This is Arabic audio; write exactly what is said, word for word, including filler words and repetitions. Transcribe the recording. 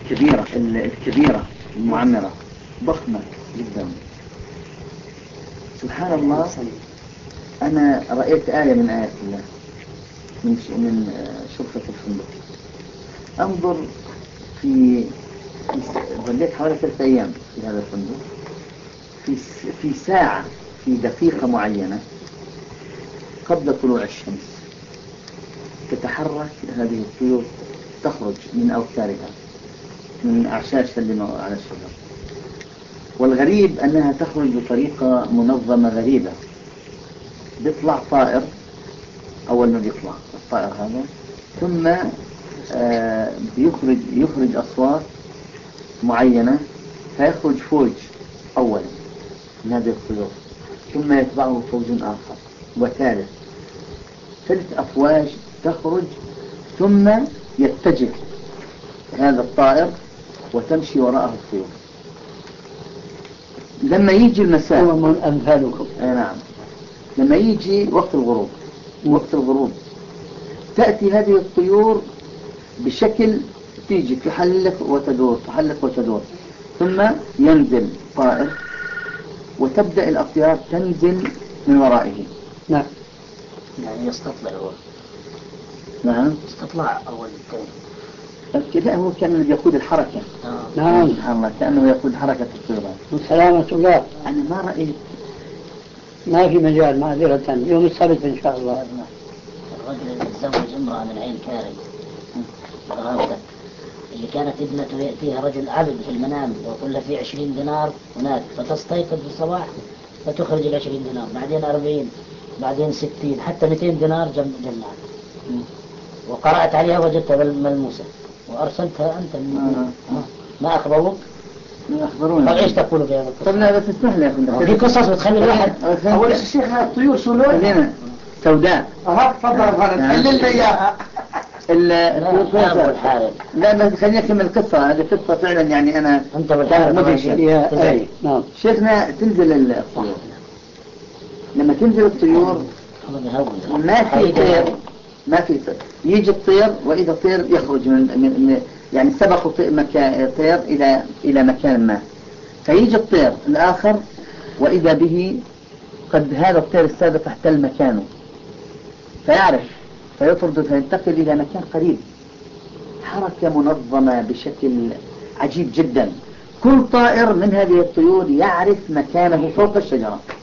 الكبيرة الكبيرة المعمرة ضخمة جدا. سبحان الله، أنا رأيت آية من آيات الله من من شرفة الفندق. أنظر في ظليت حوالي ثلاثة أيام في هذا الفندق. في في ساعة في دقيقة معينة قبل طلوع الشمس تتحرك هذه الطيور، تخرج من أوتارها من أعشاش اللي على الشجر. والغريب أنها تخرج بطريقة منظمة غريبة. بيطلع طائر أول ما بيطلع الطائر هذا، ثم آه بيخرج يخرج أصوات معينة، فيخرج فوج أولا من هذه الطيور، ثم يتبعه فوج آخر وثالث، ثلاث أفواج تخرج، ثم يتجه هذا الطائر وتمشي وراءه الطيور. لما يجي المساء من أمثالكم. آه نعم، لما يجي وقت الغروب وقت الغروب تأتي هذه الطيور بشكل تيجي تحلق وتدور تحلق وتدور، ثم ينزل طائر وتبدأ الأطيار تنزل من ورائه. نعم، يعني يستطلع هو. نعم، يستطلع أول كون. كده هو كان اللي يقود الحركة. آه. نعم، سبحان الله، كأنه يقود حركة الطيران. وسلامة الله. أنا ما رأيت، ما في مجال معذرة، يوم السبت إن شاء الله. الرجل اللي تزوج امرأة من عين كارم غرابتك، اللي كانت ابنته يأتيها رجل عبد في المنام ويقول له في عشرين دينار هناك، فتستيقظ في الصباح فتخرج العشرين دينار، بعدين أربعين، بعدين ستين، حتى مئتين دينار جنب جنات. وقرأت عليها وجدتها ملموسة وأرسلتها أنت. آه. ما أخبروك؟ ما أخبرونا. طيب إيش تقول في هذا القصة؟ طب لا بس اسمح لي يا أخي، في قصص بتخلي الواحد. أول الشيخ الطيور شو لون؟ خلينا سوداء. أها تفضل هذا تحلل لي إياها. لا الحارب. لا بس خليني أكمل القصة. هذه قصة فعلا يعني أنا أنت والحارب مدهشة. نعم شيخنا، تنزل الطيور، لما تنزل الطيور ما في طير ما في طير يجي الطير، وإذا طير يخرج من, من يعني سبق طير إلى إلى مكان ما، فيجي الطير الآخر وإذا به قد هذا الطير السابق احتل مكانه، فيعرف فيطرد فينتقل إلى مكان قريب. حركة منظمة بشكل عجيب جدا. كل طائر من هذه الطيور يعرف مكانه فوق الشجرة.